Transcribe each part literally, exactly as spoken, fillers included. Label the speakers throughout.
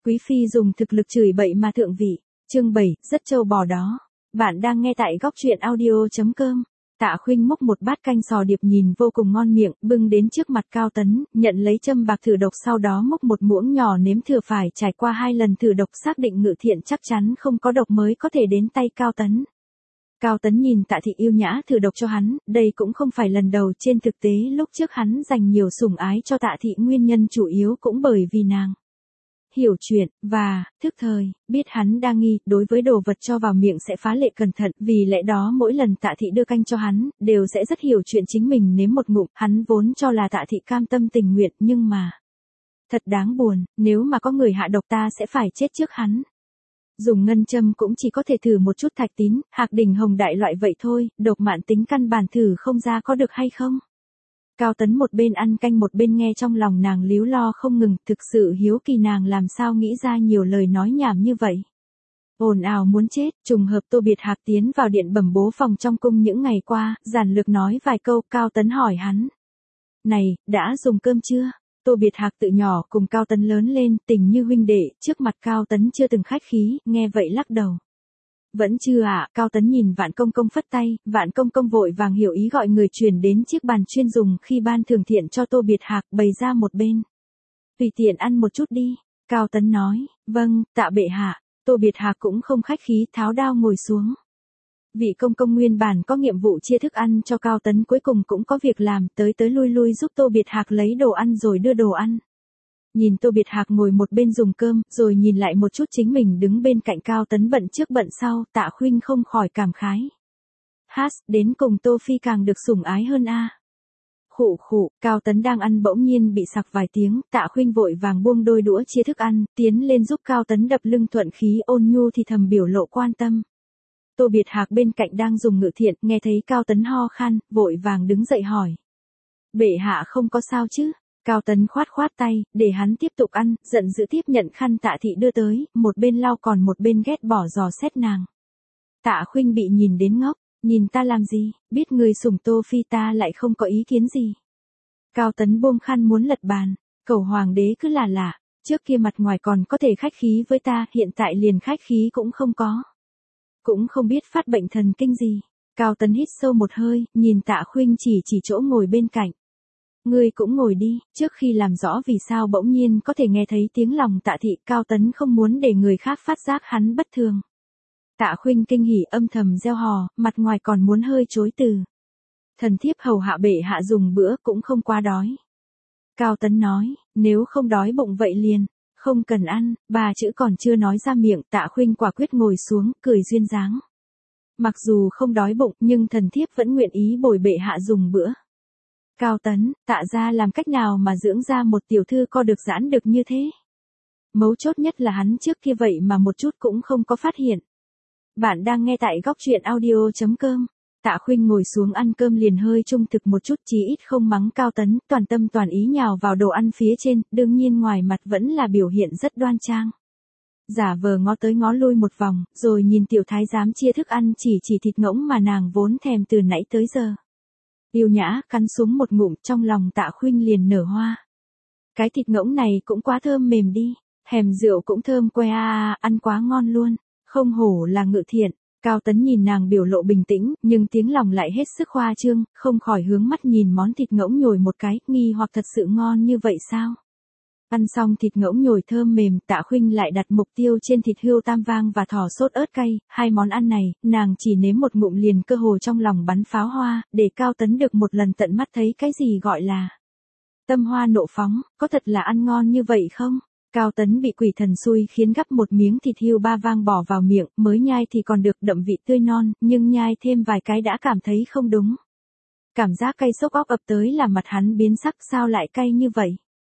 Speaker 1: Quý phi dùng thực lực chửi bậy mà thượng vị. Chương bảy, rất trâu bò đó. Bạn đang nghe tại góc truyện audio chấm com. Tạ Khuynh múc một bát canh sò điệp nhìn vô cùng ngon miệng, bưng đến trước mặt Cao Tấn, nhận lấy châm bạc thử độc, sau đó múc một muỗng nhỏ nếm thử, phải trải qua hai lần thử độc xác định Ngự Thiện chắc chắn không có độc mới có thể đến tay Cao Tấn. Cao Tấn nhìn Tạ Thị yêu nhã thử độc cho hắn, đây cũng không phải lần đầu, trên thực tế lúc trước hắn dành nhiều sủng ái cho Tạ Thị nguyên nhân chủ yếu cũng bởi vì nàng hiểu chuyện, và, thức thời, biết hắn đa nghi, đối với đồ vật cho vào miệng sẽ phá lệ cẩn thận, vì lẽ đó mỗi lần Tạ Thị đưa canh cho hắn, đều sẽ rất hiểu chuyện chính mình nếm một ngụm, hắn vốn cho là Tạ Thị cam tâm tình nguyện, nhưng mà, thật đáng buồn, nếu mà có người hạ độc ta sẽ phải chết trước hắn. Dùng ngân châm cũng chỉ có thể thử một chút thạch tín, hạc đỉnh hồng đại loại vậy thôi, độc mãn tính căn bản thử không ra có được hay không. Cao Tấn một bên ăn canh một bên nghe, trong lòng nàng líu lo không ngừng, thực sự hiếu kỳ nàng làm sao nghĩ ra nhiều lời nói nhảm như vậy. Ồn ào muốn chết, trùng hợp Tô Biệt Hạc tiến vào điện bẩm bố phòng trong cung những ngày qua, giản lược nói vài câu, Cao Tấn hỏi hắn. Này, đã dùng cơm chưa? Tô Biệt Hạc tự nhỏ cùng Cao Tấn lớn lên, tình như huynh đệ, trước mặt Cao Tấn chưa từng khách khí, nghe vậy lắc đầu. Vẫn chưa ạ, à? Cao Tấn nhìn Vạn Công Công phất tay, Vạn Công Công vội vàng hiểu ý gọi người chuyển đến chiếc bàn chuyên dùng khi ban thưởng thiện cho Tô Biệt Hạc, bày ra một bên. Tùy tiện ăn một chút đi, Cao Tấn nói, vâng, tạ bệ hạ. Tô Biệt Hạc cũng không khách khí, tháo đao ngồi xuống. Vị công công nguyên bản có nhiệm vụ chia thức ăn cho Cao Tấn cuối cùng cũng có việc làm, tới tới lui lui giúp Tô Biệt Hạc lấy đồ ăn rồi đưa đồ ăn. Nhìn Tô Biệt Hạc ngồi một bên dùng cơm, rồi nhìn lại một chút chính mình đứng bên cạnh Cao Tấn bận trước bận sau, Tạ Khuynh không khỏi cảm khái. Hát, đến cùng Tô Phi càng được sủng ái hơn a. À. Khụ khụ, Cao Tấn đang ăn bỗng nhiên bị sặc vài tiếng, Tạ Khuynh vội vàng buông đôi đũa chia thức ăn, tiến lên giúp Cao Tấn đập lưng, thuận khí ôn nhu thì thầm biểu lộ quan tâm. Tô Biệt Hạc bên cạnh đang dùng Ngự Thiện, nghe thấy Cao Tấn ho khan, vội vàng đứng dậy hỏi. Bệ hạ không có sao chứ? Cao Tấn khoát khoát tay, để hắn tiếp tục ăn, giận dữ tiếp nhận khăn Tạ Thị đưa tới, một bên lau còn một bên ghét bỏ dò xét nàng. Tạ Khuynh bị nhìn đến ngốc, nhìn ta làm gì, biết người sủng Tô Phi ta lại không có ý kiến gì. Cao Tấn buông khăn muốn lật bàn, cẩu hoàng đế cứ là lạ, trước kia mặt ngoài còn có thể khách khí với ta, hiện tại liền khách khí cũng không có. Cũng không biết phát bệnh thần kinh gì. Cao Tấn hít sâu một hơi, nhìn Tạ Khuynh chỉ chỉ chỗ ngồi bên cạnh. Ngươi cũng ngồi đi, trước khi làm rõ vì sao bỗng nhiên có thể nghe thấy tiếng lòng Tạ Thị, Cao Tấn không muốn để người khác phát giác hắn bất thường. Tạ Khuynh kinh hỉ âm thầm reo hò, mặt ngoài còn muốn hơi chối từ. Thần thiếp hầu hạ bệ hạ dùng bữa cũng không quá đói. Cao Tấn nói, nếu không đói bụng vậy liền, không cần ăn, ba chữ còn chưa nói ra miệng, Tạ Khuynh quả quyết ngồi xuống, cười duyên dáng. Mặc dù không đói bụng, nhưng thần thiếp vẫn nguyện ý bồi bệ hạ dùng bữa. Cao Tấn, Tạ gia làm cách nào mà dưỡng ra một tiểu thư co được giãn được như thế? Mấu chốt nhất là hắn trước kia vậy mà một chút cũng không có phát hiện. Bạn đang nghe tại góc truyện audio chấm com. Tạ Khuynh ngồi xuống ăn cơm liền hơi trung thực một chút, chí ít không mắng Cao Tấn, toàn tâm toàn ý nhào vào đồ ăn phía trên, đương nhiên ngoài mặt vẫn là biểu hiện rất đoan trang. Giả vờ ngó tới ngó lui một vòng, rồi nhìn tiểu thái giám chia thức ăn chỉ chỉ thịt ngỗng mà nàng vốn thèm từ nãy tới giờ. Yêu nhã, cắn xuống một ngụm, trong lòng Tạ Khuynh liền nở hoa. Cái thịt ngỗng này cũng quá thơm mềm đi, hèm rượu cũng thơm que a à, ăn quá ngon luôn, không hổ là Ngự Thiện. Cao Tấn nhìn nàng biểu lộ bình tĩnh, nhưng tiếng lòng lại hết sức khoa trương, không khỏi hướng mắt nhìn món thịt ngỗng nhồi một cái, nghi hoặc thật sự ngon như vậy sao? Ăn xong thịt ngỗng nhồi thơm mềm, Tạ Khuynh lại đặt mục tiêu trên thịt hươu tam vang và thỏ sốt ớt cay, hai món ăn này, nàng chỉ nếm một ngụm liền cơ hồ trong lòng bắn pháo hoa, để Cao Tấn được một lần tận mắt thấy cái gì gọi là tâm hoa nộ phóng, có thật là ăn ngon như vậy không? Cao Tấn bị quỷ thần xui khiến gắp một miếng thịt hươu ba vang bỏ vào miệng, mới nhai thì còn được đậm vị tươi non, nhưng nhai thêm vài cái đã cảm thấy không đúng. Cảm giác cay sốc óc ập tới làm mặt hắn biến sắc, sao lại cay như vậy?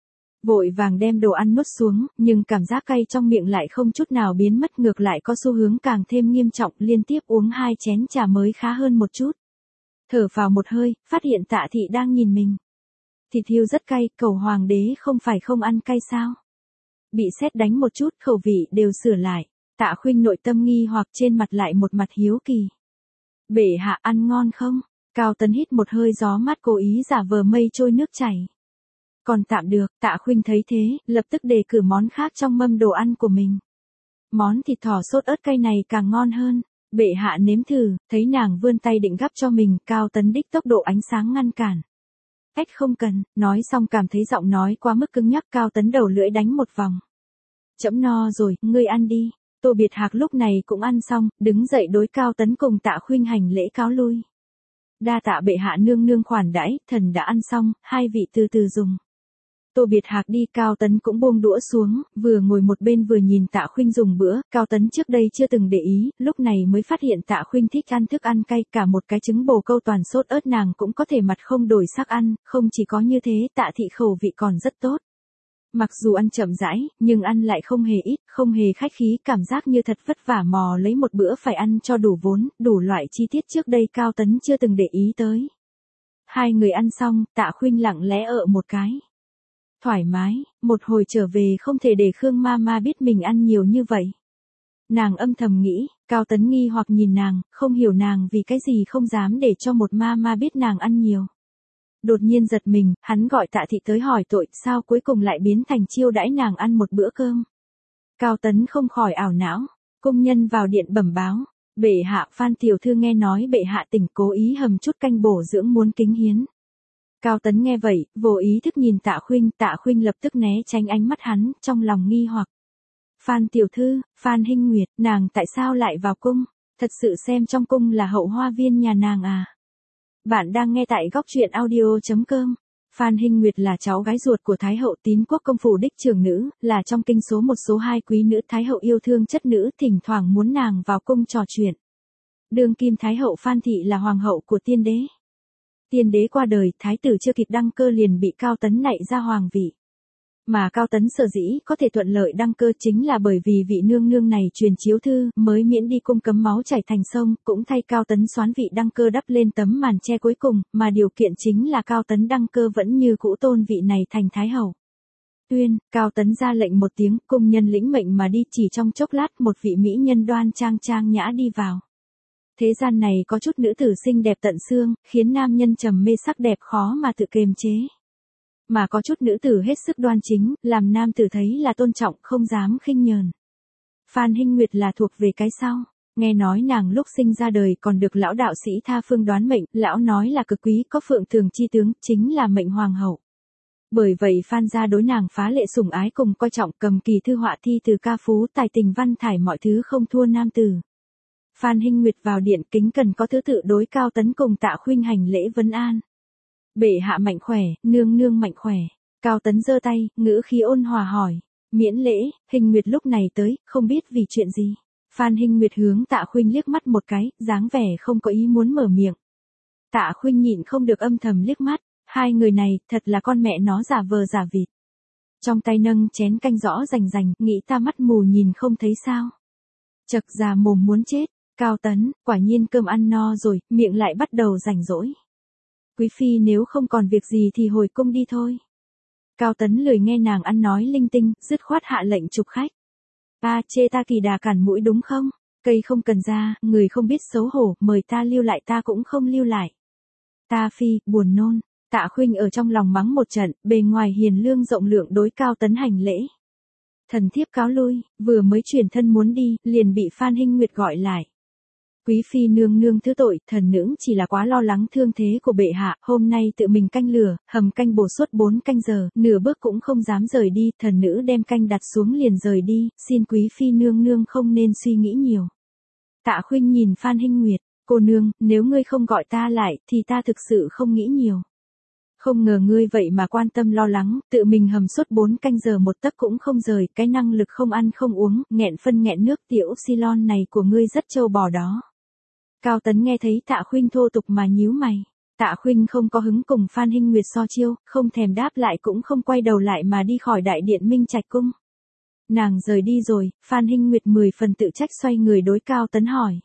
Speaker 1: Vội vàng đem đồ ăn nuốt xuống, nhưng cảm giác cay trong miệng lại không chút nào biến mất, ngược lại có xu hướng càng thêm nghiêm trọng, liên tiếp uống hai chén trà mới khá hơn một chút. Thở phào một hơi, phát hiện Tạ Thị đang nhìn mình. Thịt hươu rất cay, cẩu hoàng đế không phải không ăn cay sao? Bị sét đánh một chút, khẩu vị đều sửa lại. Tạ Khuynh nội tâm nghi hoặc, trên mặt lại một mặt hiếu kỳ. Bệ hạ ăn ngon không? Cao Tấn hít một hơi gió mát, cố ý giả vờ mây trôi nước chảy. Còn tạm được, Tạ Khuynh thấy thế, lập tức đề cử món khác trong mâm đồ ăn của mình. Món thịt thỏ sốt ớt cay này càng ngon hơn. Bệ hạ nếm thử, thấy nàng vươn tay định gắp cho mình, Cao Tấn đích tốc độ ánh sáng ngăn cản. Ếch không cần, nói xong cảm thấy giọng nói quá mức cứng nhắc, Cao Tấn đầu lưỡi đánh một vòng. Chấm no rồi, ngươi ăn đi. Tô Biệt Hạc lúc này cũng ăn xong, đứng dậy đối Cao Tấn cùng Tạ Khuynh hành lễ cáo lui. Đa tạ bệ hạ nương nương khoản đãi, thần đã ăn xong, hai vị từ từ dùng. Tô Biệt Hạc đi, Cao Tấn cũng buông đũa xuống, vừa ngồi một bên vừa nhìn Tạ Khuynh dùng bữa, Cao Tấn trước đây chưa từng để ý, lúc này mới phát hiện Tạ Khuynh thích ăn thức ăn cay, cả một cái trứng bồ câu toàn sốt ớt nàng cũng có thể mặt không đổi sắc ăn, không chỉ có như thế, Tạ thị khẩu vị còn rất tốt. Mặc dù ăn chậm rãi, nhưng ăn lại không hề ít, không hề khách khí, cảm giác như thật vất vả mò lấy một bữa phải ăn cho đủ vốn, đủ loại chi tiết trước đây Cao Tấn chưa từng để ý tới. Hai người ăn xong, Tạ Khuynh lặng lẽ ợ một cái. Thoải mái, một hồi trở về không thể để Khương Mama biết mình ăn nhiều như vậy. Nàng âm thầm nghĩ, Cao Tấn nghi hoặc nhìn nàng, không hiểu nàng vì cái gì không dám để cho một Mama biết nàng ăn nhiều. Đột nhiên giật mình, hắn gọi Tạ thị tới hỏi tội, sao cuối cùng lại biến thành chiêu đãi nàng ăn một bữa cơm. Cao Tấn không khỏi ảo não, công nhân vào điện bẩm báo, bệ hạ, Phan tiểu thư nghe nói bệ hạ tỉnh, cố ý hầm chút canh bổ dưỡng muốn kính hiến. Cao Tấn nghe vậy, vô ý thức nhìn Tạ Khuynh, Tạ Khuynh lập tức né tránh ánh mắt hắn, trong lòng nghi hoặc. Phan tiểu thư, Phan Hinh Nguyệt, nàng tại sao lại vào cung? Thật sự xem trong cung là hậu hoa viên nhà nàng à? Bạn đang nghe tại góc truyện audio chấm com. Phan Hinh Nguyệt là cháu gái ruột của Thái hậu Tín Quốc công phủ đích trưởng nữ, là trong kinh số một số hai quý nữ Thái hậu yêu thương chất nữ, thỉnh thoảng muốn nàng vào cung trò chuyện. Đương kim Thái hậu Phan thị là hoàng hậu của tiên đế. Tiên đế qua đời, thái tử chưa kịp đăng cơ liền bị Cao Tấn nạy ra hoàng vị. Mà Cao Tấn sở dĩ có thể thuận lợi đăng cơ chính là bởi vì vị nương nương này truyền chiếu thư, mới miễn đi cung cấm máu chảy thành sông, cũng thay Cao Tấn soán vị đăng cơ đắp lên tấm màn che cuối cùng, mà điều kiện chính là Cao Tấn đăng cơ vẫn như cũ tôn vị này thành thái hậu. Tuyên, Cao Tấn ra lệnh một tiếng, cung nhân lĩnh mệnh mà đi, chỉ trong chốc lát một vị mỹ nhân đoan trang trang nhã đi vào. Thế gian này có chút nữ tử xinh đẹp tận xương, khiến nam nhân trầm mê sắc đẹp khó mà tự kiềm chế. Mà có chút nữ tử hết sức đoan chính, làm nam tử thấy là tôn trọng, không dám khinh nhờn. Phan Hinh Nguyệt là thuộc về cái sau. Nghe nói nàng lúc sinh ra đời còn được lão đạo sĩ tha phương đoán mệnh, lão nói là cực quý, có phượng thường chi tướng, chính là mệnh hoàng hậu. Bởi vậy Phan gia đối nàng phá lệ sủng ái cùng coi trọng, cầm kỳ thư họa thi từ ca phú, tài tình văn thải mọi thứ không thua nam tử. Phan Hinh Nguyệt vào điện kính cần có thứ tự đối Cao Tấn cùng Tạ Khuynh hành lễ vấn an. Bệ hạ mạnh khỏe, nương nương mạnh khỏe. Cao Tấn giơ tay, ngữ khí ôn hòa hỏi. Miễn lễ, Hinh Nguyệt lúc này tới, không biết vì chuyện gì. Phan Hinh Nguyệt hướng Tạ Khuynh liếc mắt một cái, dáng vẻ không có ý muốn mở miệng. Tạ Khuynh nhịn không được âm thầm liếc mắt, hai người này, thật là con mẹ nó giả vờ giả vịt. Trong tay nâng chén canh rõ rành rành, nghĩ ta mắt mù nhìn không thấy sao. Chật già mồm muốn chết. Cao Tấn, quả nhiên cơm ăn no rồi, miệng lại bắt đầu rảnh rỗi. Quý phi nếu không còn việc gì thì hồi cung đi thôi. Cao Tấn lười nghe nàng ăn nói linh tinh, dứt khoát hạ lệnh chụp khách. Ta chê ta kỳ đà cản mũi đúng không? Cây không cần ra, người không biết xấu hổ, mời ta lưu lại ta cũng không lưu lại. Ta phi, buồn nôn. Tạ Khuynh ở trong lòng mắng một trận, bề ngoài hiền lương rộng lượng đối Cao Tấn hành lễ. Thần thiếp cáo lui, vừa mới chuyển thân muốn đi, liền bị Phan Hinh Nguyệt gọi lại. Quý phi nương nương thứ tội, thần nữ chỉ là quá lo lắng thương thế của bệ hạ, hôm nay tự mình canh lửa, hầm canh bổ suốt bốn canh giờ, nửa bước cũng không dám rời đi, thần nữ đem canh đặt xuống liền rời đi, xin quý phi nương nương không nên suy nghĩ nhiều. Tạ Khuynh nhìn Phan Hinh Nguyệt, cô nương, nếu ngươi không gọi ta lại, thì ta thực sự không nghĩ nhiều. Không ngờ ngươi vậy mà quan tâm lo lắng, tự mình hầm suốt bốn canh giờ một tấc cũng không rời, cái năng lực không ăn không uống, nghẹn phân nghẹn nước tiểu xylon này của ngươi rất trâu bò đó. Cao Tấn nghe thấy Tạ Khuynh thô tục mà nhíu mày. Tạ Khuynh không có hứng cùng Phan Hinh Nguyệt so chiêu, không thèm đáp lại cũng không quay đầu lại mà đi khỏi đại điện Minh Trạch cung. Nàng rời đi rồi, Phan Hinh Nguyệt mười phần tự trách xoay người đối Cao Tấn hỏi.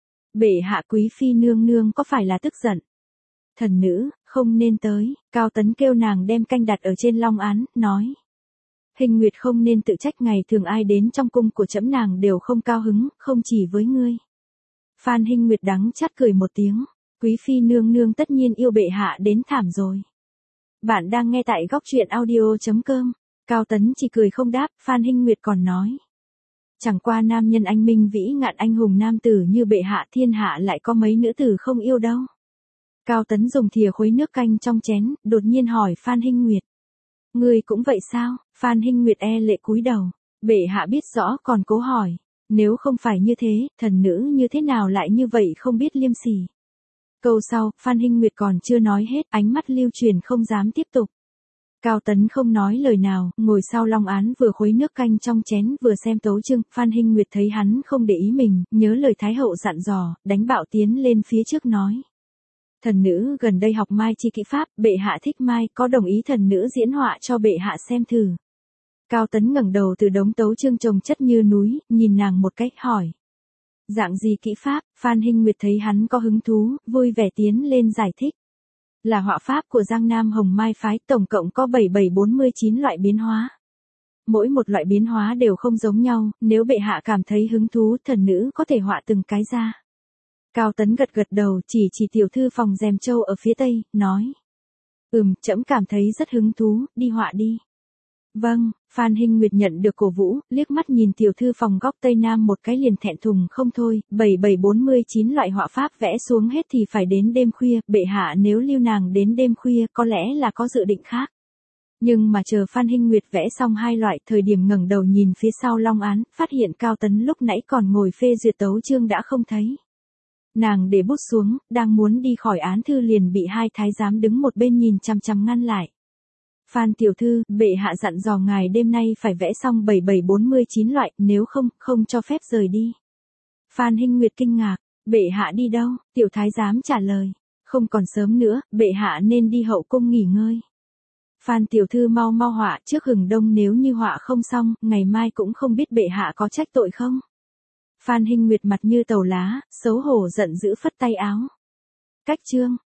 Speaker 1: Bệ hạ quý phi nương nương có phải là tức giận? Thần nữ, không nên tới, Cao Tấn kêu nàng đem canh đặt ở trên long án, nói. Hinh Nguyệt không nên tự trách, ngày thường ai đến trong cung của trẫm nàng đều không cao hứng, không chỉ với ngươi. Phan Hinh Nguyệt đắng chát cười một tiếng, quý phi nương nương tất nhiên yêu bệ hạ đến thảm rồi. Bạn đang nghe tại góc truyện audio.com. Cao Tấn chỉ cười không đáp, Phan Hinh Nguyệt còn nói. Chẳng qua nam nhân anh minh vĩ ngạn anh hùng nam tử như bệ hạ thiên hạ lại có mấy nữ tử không yêu đâu. Cao Tấn dùng thìa khuấy nước canh trong chén, đột nhiên hỏi Phan Hinh Nguyệt. Ngươi cũng vậy sao? Phan Hinh Nguyệt e lệ cúi đầu. Bệ hạ biết rõ còn cố hỏi. Nếu không phải như thế, thần nữ như thế nào lại như vậy không biết liêm sỉ. Câu sau, Phan Hinh Nguyệt còn chưa nói hết, ánh mắt lưu truyền không dám tiếp tục. Cao Tấn không nói lời nào, ngồi sau long án vừa khuấy nước canh trong chén vừa xem tấu chương, Phan Hinh Nguyệt thấy hắn không để ý mình, nhớ lời Thái hậu dặn dò, đánh bạo tiến lên phía trước nói. Thần nữ gần đây học mai chi kỹ pháp, bệ hạ thích mai, có đồng ý thần nữ diễn họa cho bệ hạ xem thử. Cao Tấn ngẩng đầu từ đống tấu chương chồng chất như núi, nhìn nàng một cách hỏi. Dạng gì kỹ pháp? Phan Hinh Nguyệt thấy hắn có hứng thú, vui vẻ tiến lên giải thích. Là họa pháp của Giang Nam Hồng Mai phái, tổng cộng có bảy bảy bốn mươi chín loại biến hóa. Mỗi một loại biến hóa đều không giống nhau, nếu bệ hạ cảm thấy hứng thú, thần nữ có thể họa từng cái ra. Cao Tấn gật gật đầu, chỉ chỉ tiểu thư phòng rèm châu ở phía tây, nói. Ừm, trẫm cảm thấy rất hứng thú, đi họa đi. Vâng, Phan Hinh Nguyệt nhận được cổ vũ, liếc mắt nhìn tiểu thư phòng góc tây nam một cái liền thẹn thùng không thôi, bảy bảy bốn mươi chín loại họa pháp vẽ xuống hết thì phải đến đêm khuya, bệ hạ nếu lưu nàng đến đêm khuya có lẽ là có dự định khác. Nhưng mà chờ Phan Hinh Nguyệt vẽ xong hai loại, thời điểm ngẩng đầu nhìn phía sau long án, phát hiện Cao Tấn lúc nãy còn ngồi phê duyệt tấu chương đã không thấy. Nàng để bút xuống, đang muốn đi khỏi án thư liền bị hai thái giám đứng một bên nhìn chằm chằm ngăn lại. Phan tiểu thư, bệ hạ dặn dò ngài đêm nay phải vẽ xong bảy bảy bốn mươi chín loại, nếu không, không cho phép rời đi. Phan Hinh Nguyệt kinh ngạc, bệ hạ đi đâu? Tiểu thái giám trả lời, không còn sớm nữa, bệ hạ nên đi hậu cung nghỉ ngơi. Phan tiểu thư mau mau họa trước hừng đông, nếu như họa không xong, ngày mai cũng không biết bệ hạ có trách tội không. Phan Hinh Nguyệt mặt như tàu lá, xấu hổ giận dữ phất tay áo. Cách chương.